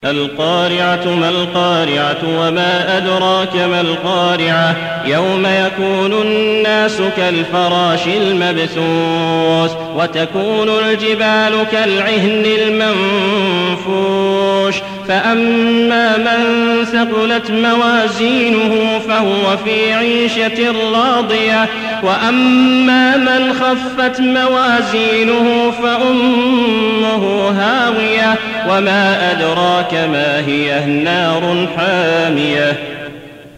القارعة ما القارعة وما أدراك ما القارعة يوم يكون الناس كالفراش المبثوث وتكون الجبال كالعهن المنفوش فأما من ثقلت موازينه فهو في عيشة راضية وأما من خفت موازينه فأمه هاوية وما أدراك ما هي نار حامية